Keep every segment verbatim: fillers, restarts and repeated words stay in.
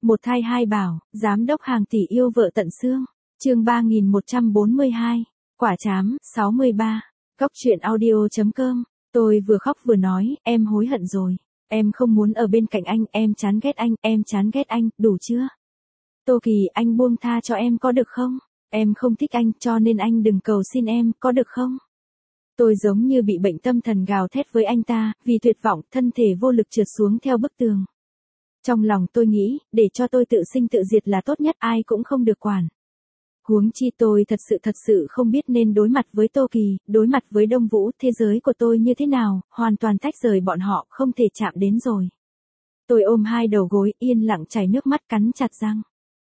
Một thai hai bảo, giám đốc hàng tỷ yêu vợ tận xương. Chương ba nghìn một trăm bốn mươi hai. Quả trám, sáu mươi ba. Góc truyện audio chấm com. Tôi vừa khóc vừa nói, em hối hận rồi. Em không muốn ở bên cạnh anh, em chán ghét anh, em chán ghét anh, đủ chưa? Tô Kỳ, anh buông tha cho em có được không? Em không thích anh, cho nên anh đừng cầu xin em, có được không? Tôi giống như bị bệnh tâm thần gào thét với anh ta, vì tuyệt vọng, thân thể vô lực trượt xuống theo bức tường. Trong lòng tôi nghĩ, để cho tôi tự sinh tự diệt là tốt nhất, ai cũng không được quản. Huống chi tôi thật sự thật sự không biết nên đối mặt với Tô Kỳ, đối mặt với Đông Vũ, thế giới của tôi như thế nào, hoàn toàn tách rời bọn họ, không thể chạm đến rồi. Tôi ôm hai đầu gối, yên lặng chảy nước mắt cắn chặt răng.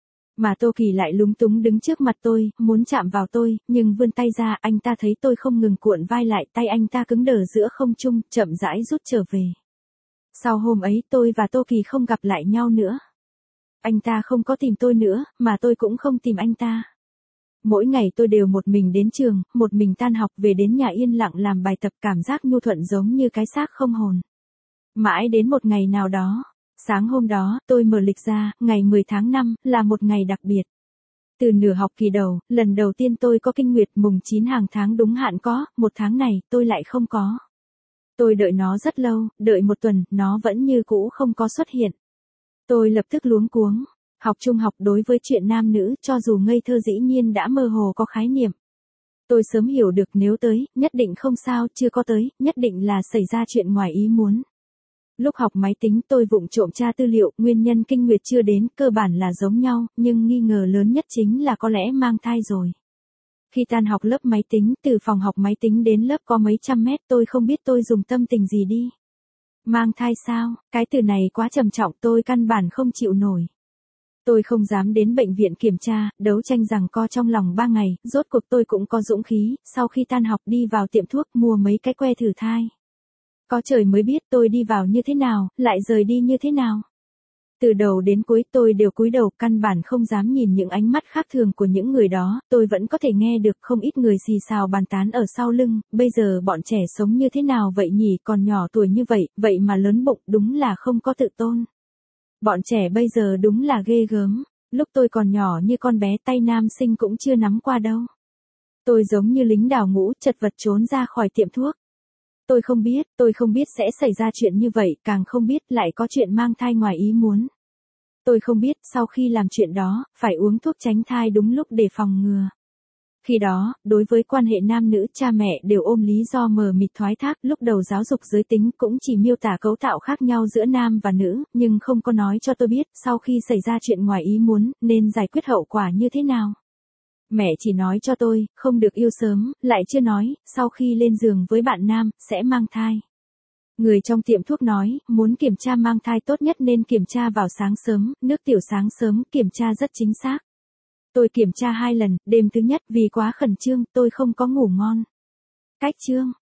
Mà Tô Kỳ lại lúng túng đứng trước mặt tôi, muốn chạm vào tôi, nhưng vươn tay ra, anh ta thấy tôi không ngừng cuộn vai lại, tay anh ta cứng đờ giữa không trung, chậm rãi rút trở về. Sau hôm ấy tôi và Tô Kỳ không gặp lại nhau nữa. Anh ta không có tìm tôi nữa, mà tôi cũng không tìm anh ta. Mỗi ngày tôi đều một mình đến trường, một mình tan học về đến nhà yên lặng làm bài tập, cảm giác nhu thuận giống như cái xác không hồn. Mãi đến một ngày nào đó, sáng hôm đó, tôi mở lịch ra, ngày mười tháng năm, là một ngày đặc biệt. Từ nửa học kỳ đầu, lần đầu tiên tôi có kinh nguyệt, mùng chín hàng tháng đúng hạn có, một tháng này, tôi lại không có. Tôi đợi nó rất lâu, đợi một tuần, nó vẫn như cũ không có xuất hiện. Tôi lập tức luống cuống. Học trung học đối với chuyện nam nữ, cho dù ngây thơ dĩ nhiên đã mơ hồ có khái niệm. Tôi sớm hiểu được nếu tới, nhất định không sao, chưa có tới, nhất định là xảy ra chuyện ngoài ý muốn. Lúc học máy tính tôi vụng trộm tra tư liệu, nguyên nhân kinh nguyệt chưa đến, cơ bản là giống nhau, nhưng nghi ngờ lớn nhất chính là có lẽ mang thai rồi. Khi tan học lớp máy tính, từ phòng học máy tính đến lớp có mấy trăm mét, tôi không biết tôi dùng tâm tình gì đi. Mang thai sao, cái từ này quá trầm trọng, tôi căn bản không chịu nổi. Tôi không dám đến bệnh viện kiểm tra, đấu tranh giằng co trong lòng ba ngày, rốt cuộc tôi cũng có dũng khí, sau khi tan học đi vào tiệm thuốc mua mấy cái que thử thai. Có trời mới biết tôi đi vào như thế nào, lại rời đi như thế nào. Từ đầu đến cuối tôi đều cúi đầu, căn bản không dám nhìn những ánh mắt khác thường của những người đó, tôi vẫn có thể nghe được không ít người xì xào bàn tán ở sau lưng, bây giờ bọn trẻ sống như thế nào vậy nhỉ, còn nhỏ tuổi như vậy, vậy mà lớn bụng, đúng là không có tự tôn. Bọn trẻ bây giờ đúng là ghê gớm, lúc tôi còn nhỏ như con bé tay nam sinh cũng chưa nắm qua đâu. Tôi giống như lính đào ngũ, chật vật trốn ra khỏi tiệm thuốc. Tôi không biết, tôi không biết sẽ xảy ra chuyện như vậy, càng không biết lại có chuyện mang thai ngoài ý muốn. Tôi không biết, sau khi làm chuyện đó, phải uống thuốc tránh thai đúng lúc để phòng ngừa. Khi đó, đối với quan hệ nam nữ, cha mẹ đều ôm lý do mờ mịt thoái thác, lúc đầu giáo dục giới tính cũng chỉ miêu tả cấu tạo khác nhau giữa nam và nữ, nhưng không có nói cho tôi biết, sau khi xảy ra chuyện ngoài ý muốn, nên giải quyết hậu quả như thế nào. Mẹ chỉ nói cho tôi, không được yêu sớm, lại chưa nói, sau khi lên giường với bạn nam, sẽ mang thai. Người trong tiệm thuốc nói, muốn kiểm tra mang thai tốt nhất nên kiểm tra vào sáng sớm, nước tiểu sáng sớm, kiểm tra rất chính xác. Tôi kiểm tra hai lần, đêm thứ nhất vì quá khẩn trương, tôi không có ngủ ngon. Cách chương,